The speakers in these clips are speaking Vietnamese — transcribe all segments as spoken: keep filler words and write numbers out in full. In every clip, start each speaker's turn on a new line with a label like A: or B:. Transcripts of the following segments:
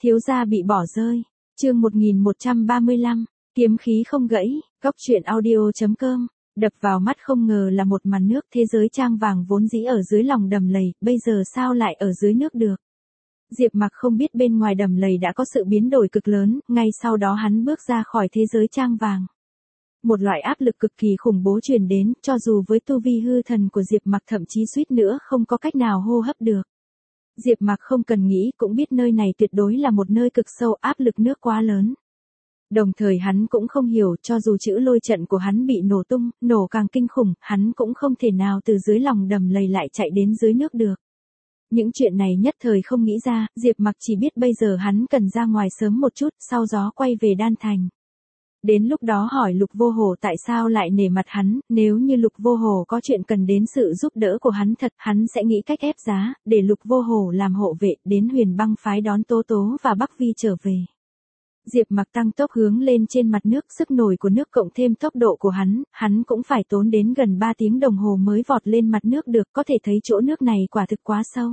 A: Thiếu gia bị bỏ rơi. Chương một nghìn một trăm ba mươi lăm, kiếm khí không gãy. Góc truyện audio chấm com. Đập vào mắt không ngờ là một màn nước, thế giới trang vàng vốn dĩ ở dưới lòng đầm lầy, bây giờ sao lại ở dưới nước được. Diệp Mặc không biết bên ngoài đầm lầy đã có sự biến đổi cực lớn, ngay sau đó hắn bước ra khỏi thế giới trang vàng. Một loại áp lực cực kỳ khủng bố truyền đến, cho dù với tu vi hư thần của Diệp Mặc thậm chí suýt nữa không có cách nào hô hấp được. Diệp Mặc không cần nghĩ cũng biết nơi này tuyệt đối là một nơi cực sâu, áp lực nước quá lớn. Đồng thời hắn cũng không hiểu, cho dù chữ lôi trận của hắn bị nổ tung, nổ càng kinh khủng, hắn cũng không thể nào từ dưới lòng đầm lầy lại chạy đến dưới nước được. Những chuyện này nhất thời không nghĩ ra, Diệp Mặc chỉ biết bây giờ hắn cần ra ngoài sớm một chút, sau gió quay về Đan Thành. Đến lúc đó hỏi Lục Vô Hồ tại sao lại nể mặt hắn, nếu như Lục Vô Hồ có chuyện cần đến sự giúp đỡ của hắn thật, hắn sẽ nghĩ cách ép giá, để Lục Vô Hồ làm hộ vệ, đến Huyền Băng phái đón Tố Tố và Bắc Vi trở về. Diệp Mặc tăng tốc hướng lên trên mặt nước, sức nổi của nước cộng thêm tốc độ của hắn, hắn cũng phải tốn đến gần ba tiếng đồng hồ mới vọt lên mặt nước được, có thể thấy chỗ nước này quả thực quá sâu.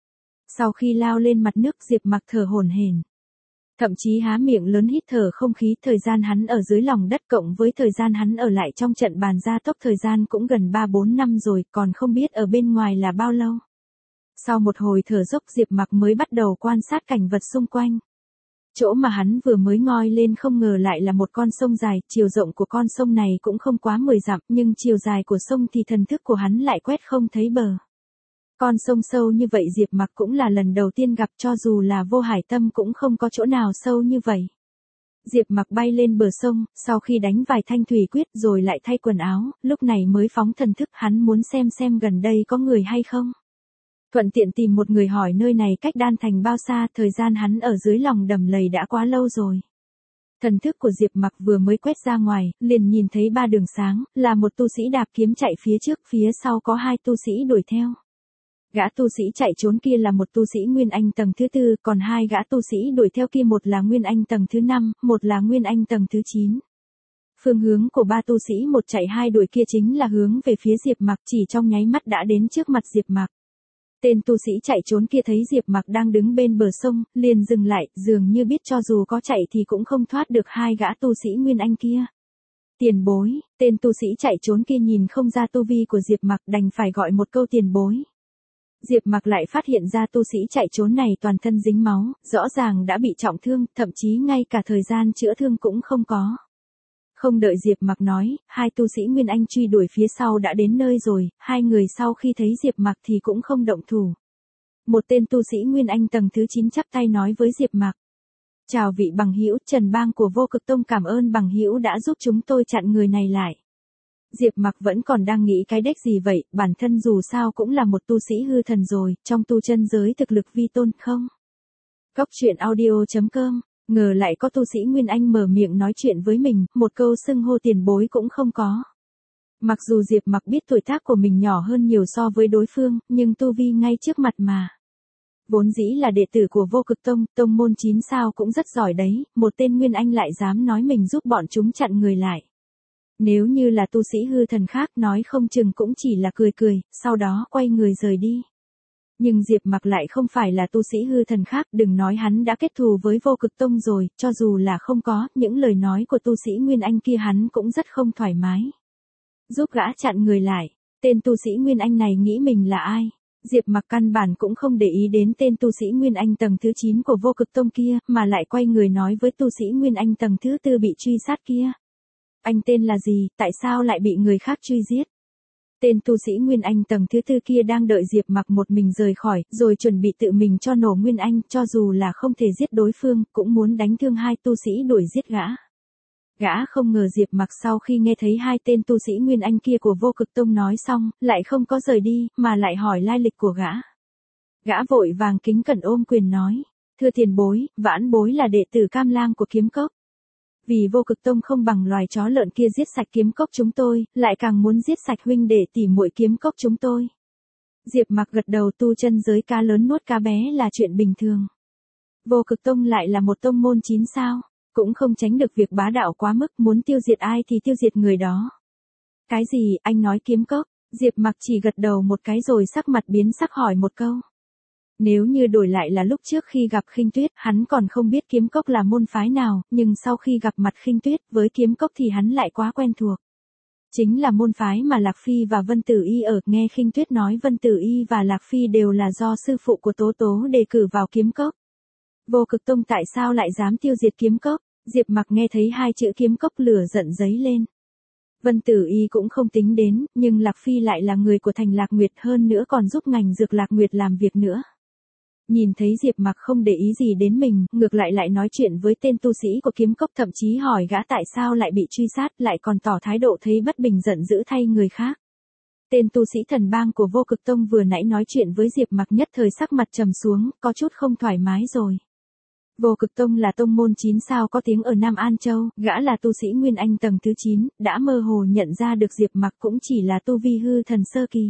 A: Sau khi lao lên mặt nước, Diệp Mặc thở hổn hển, thậm chí há miệng lớn hít thở không khí, thời gian hắn ở dưới lòng đất cộng với thời gian hắn ở lại trong trận bàn gia tốc thời gian cũng gần ba bốn năm rồi, còn không biết ở bên ngoài là bao lâu. Sau một hồi thở dốc, Diệp Mặc mới bắt đầu quan sát cảnh vật xung quanh. Chỗ mà hắn vừa mới ngoi lên không ngờ lại là một con sông dài, chiều rộng của con sông này cũng không quá mười dặm, nhưng chiều dài của sông thì thần thức của hắn lại quét không thấy bờ. Con sông sâu như vậy Diệp Mặc cũng là lần đầu tiên gặp, cho dù là Vô Hải Tâm cũng không có chỗ nào sâu như vậy. Diệp Mặc bay lên bờ sông, sau khi đánh vài thanh thủy quyết rồi lại thay quần áo, lúc này mới phóng thần thức, hắn muốn xem xem gần đây có người hay không. Thuận tiện tìm một người hỏi nơi này cách Đan Thành bao xa, thời gian hắn ở dưới lòng đầm lầy đã quá lâu rồi. Thần thức của Diệp Mặc vừa mới quét ra ngoài, liền nhìn thấy ba đường sáng, là một tu sĩ đạp kiếm chạy phía trước, phía sau có hai tu sĩ đuổi theo. Gã tu sĩ chạy trốn kia là một tu sĩ Nguyên Anh tầng thứ tư, còn hai gã tu sĩ đuổi theo kia một là Nguyên Anh tầng thứ năm, một là Nguyên Anh tầng thứ chín. Phương hướng của ba tu sĩ một chạy hai đuổi kia chính là hướng về phía Diệp Mặc, chỉ trong nháy mắt đã đến trước mặt Diệp Mặc. Tên tu sĩ chạy trốn kia thấy Diệp Mặc đang đứng bên bờ sông, liền dừng lại, dường như biết cho dù có chạy thì cũng không thoát được hai gã tu sĩ Nguyên Anh kia. Tiền bối, tên tu sĩ chạy trốn kia nhìn không ra tu vi của Diệp Mặc, đành phải gọi một câu tiền bối. Diệp Mặc lại phát hiện ra tu sĩ chạy trốn này toàn thân dính máu, rõ ràng đã bị trọng thương, thậm chí ngay cả thời gian chữa thương cũng không có. Không đợi Diệp Mặc nói, hai tu sĩ Nguyên Anh truy đuổi phía sau đã đến nơi rồi, hai người sau khi thấy Diệp Mặc thì cũng không động thủ. Một tên tu sĩ Nguyên Anh tầng thứ chín chắp tay nói với Diệp Mặc: "Chào vị bằng hữu, Trần Bang của Vô Cực Tông cảm ơn bằng hữu đã giúp chúng tôi chặn người này lại." Diệp Mặc vẫn còn đang nghĩ cái đếch gì vậy, bản thân dù sao cũng là một tu sĩ hư thần rồi, trong tu chân giới thực lực vi tôn không. Góc truyện audio chấm com. Ngờ lại có tu sĩ Nguyên Anh mở miệng nói chuyện với mình, một câu xưng hô tiền bối cũng không có. Mặc dù Diệp Mặc biết tuổi tác của mình nhỏ hơn nhiều so với đối phương, nhưng tu vi ngay trước mặt mà. Vốn dĩ là đệ tử của Vô Cực Tông, tông môn chín sao cũng rất giỏi đấy, một tên Nguyên Anh lại dám nói mình giúp bọn chúng chặn người lại. Nếu như là tu sĩ hư thần khác nói không chừng cũng chỉ là cười cười, sau đó quay người rời đi. Nhưng Diệp Mặc lại không phải là tu sĩ hư thần khác, đừng nói hắn đã kết thù với Vô Cực Tông rồi, cho dù là không có, những lời nói của tu sĩ Nguyên Anh kia hắn cũng rất không thoải mái. Giúp gã chặn người lại, tên tu sĩ Nguyên Anh này nghĩ mình là ai? Diệp Mặc căn bản cũng không để ý đến tên tu sĩ Nguyên Anh tầng thứ chín của Vô Cực Tông kia, mà lại quay người nói với tu sĩ Nguyên Anh tầng thứ tư bị truy sát kia: "Anh tên là gì, tại sao lại bị người khác truy giết?" Tên tu sĩ Nguyên Anh tầng thứ tư kia đang đợi Diệp Mặc một mình rời khỏi, rồi chuẩn bị tự mình cho nổ Nguyên Anh, cho dù là không thể giết đối phương, cũng muốn đánh thương hai tu sĩ đuổi giết gã. Gã không ngờ Diệp Mặc sau khi nghe thấy hai tên tu sĩ Nguyên Anh kia của Vô Cực Tông nói xong, lại không có rời đi, mà lại hỏi lai lịch của gã. Gã vội vàng kính cẩn ôm quyền nói: "Thưa tiền bối, vãn bối là đệ tử Cam Lang của Kiếm Cốc. Vì Vô Cực Tông không bằng loài chó lợn kia giết sạch Kiếm Cốc chúng tôi, lại càng muốn giết sạch huynh đệ tỷ muội Kiếm Cốc chúng tôi." Diệp Mặc gật đầu, tu chân giới cá lớn nuốt cá bé là chuyện bình thường. Vô Cực Tông lại là một tông môn chín sao, cũng không tránh được việc bá đạo quá mức, muốn tiêu diệt ai thì tiêu diệt người đó. Cái gì, anh nói Kiếm Cốc? Diệp Mặc chỉ gật đầu một cái rồi sắc mặt biến sắc hỏi một câu. Nếu như đổi lại là lúc trước khi gặp Khinh Tuyết, hắn còn không biết kiếm cốc là môn phái nào, nhưng sau khi gặp mặt Khinh Tuyết với kiếm cốc thì hắn lại quá quen thuộc. Chính là môn phái mà Lạc Phi và Vân Tử Y ở, nghe Khinh Tuyết nói Vân Tử Y và Lạc Phi đều là do sư phụ của Tố Tố đề cử vào kiếm cốc. Vô Cực Tông tại sao lại dám tiêu diệt kiếm cốc? Diệp Mặc nghe thấy hai chữ kiếm cốc lửa giận dấy lên. Vân Tử Y cũng không tính đến, nhưng Lạc Phi lại là người của thành Lạc Nguyệt, hơn nữa còn giúp ngành dược Lạc Nguyệt làm việc nữa. Nhìn thấy Diệp Mặc không để ý gì đến mình, ngược lại lại nói chuyện với tên tu sĩ của kiếm cốc, thậm chí hỏi gã tại sao lại bị truy sát, lại còn tỏ thái độ thấy bất bình giận dữ thay người khác. Tên tu sĩ thần bang của Vô Cực Tông vừa nãy nói chuyện với Diệp Mặc nhất thời sắc mặt trầm xuống, có chút không thoải mái rồi. Vô Cực Tông là tông môn chín sao có tiếng ở Nam An Châu, gã là tu sĩ Nguyên Anh tầng thứ chín, đã mơ hồ nhận ra được Diệp Mặc cũng chỉ là tu vi hư thần sơ kỳ.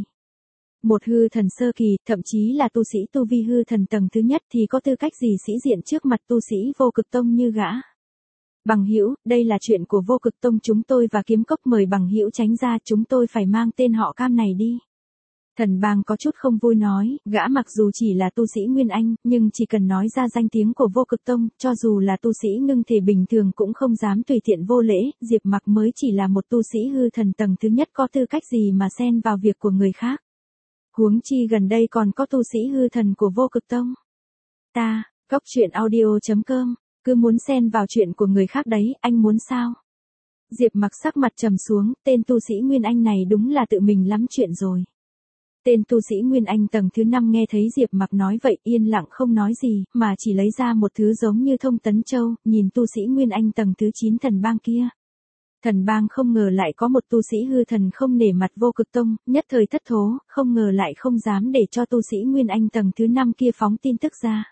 A: Một hư thần sơ kỳ, thậm chí là tu sĩ tu vi hư thần tầng thứ nhất thì có tư cách gì sĩ diện trước mặt tu sĩ Vô Cực Tông như gã. Bằng hữu, đây là chuyện của Vô Cực Tông chúng tôi và kiếm cốc, mời bằng hữu tránh ra, chúng tôi phải mang tên họ Cam này đi. Thần bang có chút không vui nói, gã mặc dù chỉ là tu sĩ Nguyên Anh, nhưng chỉ cần nói ra danh tiếng của Vô Cực Tông, cho dù là tu sĩ ngưng thể bình thường cũng không dám tùy tiện vô lễ, Diệp Mặc mới chỉ là một tu sĩ hư thần tầng thứ nhất, có tư cách gì mà xen vào việc của người khác. Huống chi gần đây còn có tu sĩ hư thần của Vô Cực Tông. Ta, Cốc Truyện Audio chấm com, cứ muốn xen vào chuyện của người khác đấy, anh muốn sao? Diệp Mặc sắc mặt trầm xuống, tên tu sĩ Nguyên Anh này đúng là tự mình lắm chuyện rồi. Tên tu sĩ Nguyên Anh tầng thứ năm nghe thấy Diệp Mặc nói vậy yên lặng không nói gì, mà chỉ lấy ra một thứ giống như thông tấn châu, nhìn tu sĩ Nguyên Anh tầng thứ chín thần bang kia. Thần bang không ngờ lại có một tu sĩ hư thần không nể mặt Vô Cực Tông, nhất thời thất thố, không ngờ lại không dám để cho tu sĩ Nguyên Anh tầng thứ năm kia phóng tin tức ra.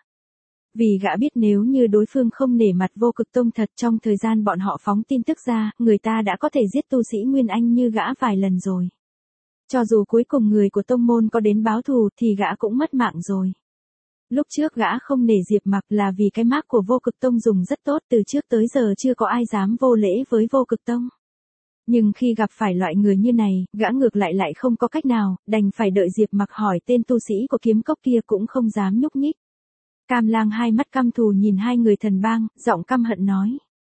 A: Vì gã biết nếu như đối phương không nể mặt Vô Cực Tông thật, trong thời gian bọn họ phóng tin tức ra, người ta đã có thể giết tu sĩ Nguyên Anh như gã vài lần rồi. Cho dù cuối cùng người của tông môn có đến báo thù thì gã cũng mất mạng rồi. Lúc trước gã không nể Diệp Mặc là vì cái mác của Vô Cực Tông dùng rất tốt, từ trước tới giờ chưa có ai dám vô lễ với Vô Cực Tông. Nhưng khi gặp phải loại người như này, gã ngược lại lại không có cách nào, đành phải đợi Diệp Mặc hỏi tên tu sĩ của kiếm cốc kia cũng không dám nhúc nhích. Cam Lang hai mắt căm thù nhìn hai người thần bang, giọng căm hận nói.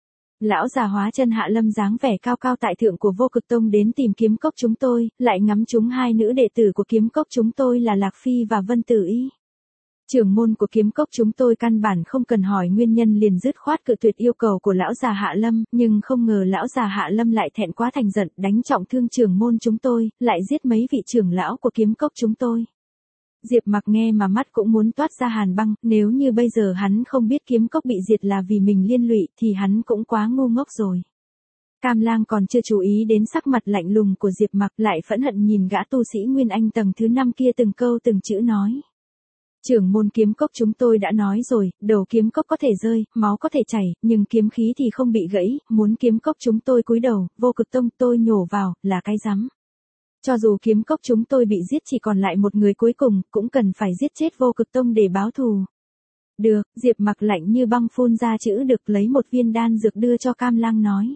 A: Lão già hóa chân Hạ Lâm dáng vẻ cao cao tại thượng của Vô Cực Tông đến tìm kiếm cốc chúng tôi, lại ngắm trúng hai nữ đệ tử của kiếm cốc chúng tôi là Lạc Phi và Vân Tử Y. Trưởng môn của kiếm cốc chúng tôi căn bản không cần hỏi nguyên nhân liền dứt khoát cự tuyệt yêu cầu của lão già Hạ Lâm, nhưng không ngờ lão già Hạ Lâm lại thẹn quá thành giận, đánh trọng thương trưởng môn chúng tôi, lại giết mấy vị trưởng lão của kiếm cốc chúng tôi. Diệp Mặc nghe mà mắt cũng muốn toát ra hàn băng, nếu như bây giờ hắn không biết kiếm cốc bị diệt là vì mình liên lụy thì hắn cũng quá ngu ngốc rồi. Cam Lang còn chưa chú ý đến sắc mặt lạnh lùng của Diệp Mặc, lại phẫn hận nhìn gã tu sĩ Nguyên Anh tầng thứ năm kia từng câu từng chữ nói. Trưởng môn kiếm cốc chúng tôi đã nói rồi, đầu kiếm cốc có thể rơi, máu có thể chảy, nhưng kiếm khí thì không bị gãy, muốn kiếm cốc chúng tôi cúi đầu, Vô Cực Tông tôi nhổ vào, là cái rắm. Cho dù kiếm cốc chúng tôi bị giết chỉ còn lại một người cuối cùng, cũng cần phải giết chết Vô Cực Tông để báo thù. Được, Diệp Mặc lạnh như băng phun ra chữ được, lấy một viên đan dược đưa cho Cam Lang nói.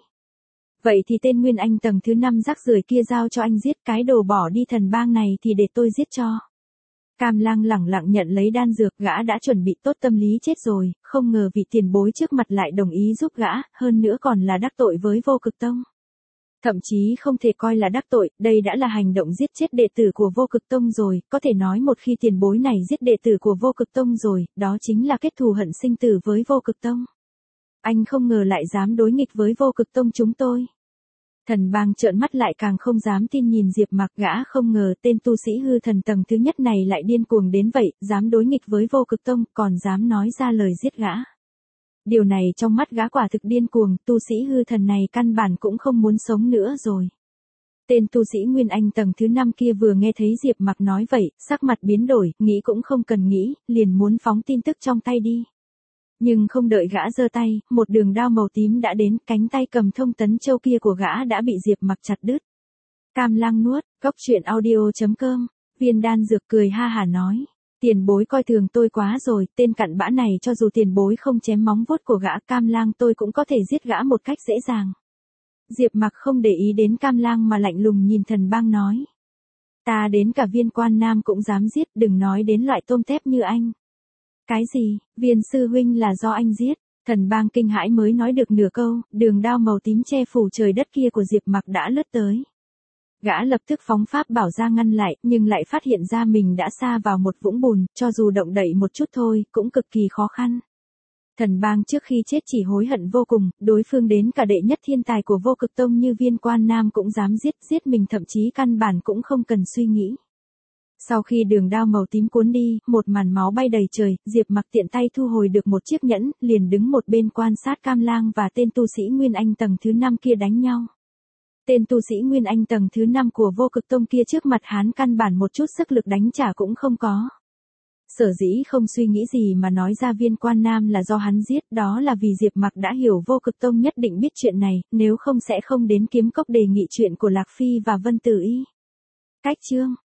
A: Vậy thì tên Nguyên Anh tầng thứ năm rác rưởi kia giao cho anh giết, cái đồ bỏ đi thần bang này thì để tôi giết cho. Cam Lang lẳng lặng nhận lấy đan dược, gã đã chuẩn bị tốt tâm lý chết rồi, không ngờ vị tiền bối trước mặt lại đồng ý giúp gã, hơn nữa còn là đắc tội với Vô Cực Tông. Thậm chí không thể coi là đắc tội, đây đã là hành động giết chết đệ tử của Vô Cực Tông rồi, có thể nói một khi tiền bối này giết đệ tử của Vô Cực Tông rồi, đó chính là kết thù hận sinh tử với Vô Cực Tông. Anh không ngờ lại dám đối nghịch với Vô Cực Tông chúng tôi. Thần bang trợn mắt lại càng không dám tin nhìn Diệp Mặc, gã không ngờ tên tu sĩ hư thần tầng thứ nhất này lại điên cuồng đến vậy, dám đối nghịch với Vô Cực Tông, còn dám nói ra lời giết gã. Điều này trong mắt gã quả thực điên cuồng, tu sĩ hư thần này căn bản cũng không muốn sống nữa rồi. Tên tu sĩ Nguyên Anh tầng thứ năm kia vừa nghe thấy Diệp Mặc nói vậy, sắc mặt biến đổi, nghĩ cũng không cần nghĩ, liền muốn phóng tin tức trong tay đi. Nhưng không đợi gã giơ tay, một đường đao màu tím đã đến, cánh tay cầm thông tấn châu kia của gã đã bị Diệp Mặc chặt đứt. Cam Lang nuốt, Cốc Truyện Audio chấm com, viên đan dược cười ha hả nói. Tiền bối coi thường tôi quá rồi, tên cặn bã này cho dù tiền bối không chém móng vuốt của gã Cam Lang tôi cũng có thể giết gã một cách dễ dàng. Diệp Mặc không để ý đến Cam Lang mà lạnh lùng nhìn thần bang nói. Ta đến cả viên quan nam cũng dám giết, đừng nói đến loại tôm tép như anh. Cái gì, viên sư huynh là do anh giết? Thần bang kinh hãi mới nói được nửa câu, đường đao màu tím che phủ trời đất kia của Diệp Mặc đã lướt tới. Gã lập tức phóng pháp bảo ra ngăn lại, nhưng lại phát hiện ra mình đã sa vào một vũng bùn, cho dù động đậy một chút thôi, cũng cực kỳ khó khăn. Thần bang trước khi chết chỉ hối hận vô cùng, đối phương đến cả đệ nhất thiên tài của vô cực tông như viên quan nam cũng dám giết, giết mình thậm chí căn bản cũng không cần suy nghĩ. Sau khi đường đao màu tím cuốn đi, một màn máu bay đầy trời, Diệp Mặc tiện tay thu hồi được một chiếc nhẫn, liền đứng một bên quan sát Cam Lang và tên tu sĩ Nguyên Anh tầng thứ năm kia đánh nhau. Tên tu sĩ Nguyên Anh tầng thứ năm của vô cực tông kia trước mặt hắn căn bản một chút sức lực đánh trả cũng không có. Sở dĩ không suy nghĩ gì mà nói ra viên quan nam là do hắn giết, đó là vì Diệp Mặc đã hiểu vô cực tông nhất định biết chuyện này, nếu không sẽ không đến kiếm cốc đề nghị chuyện của Lạc Phi và Vân Tử Y. Cách chương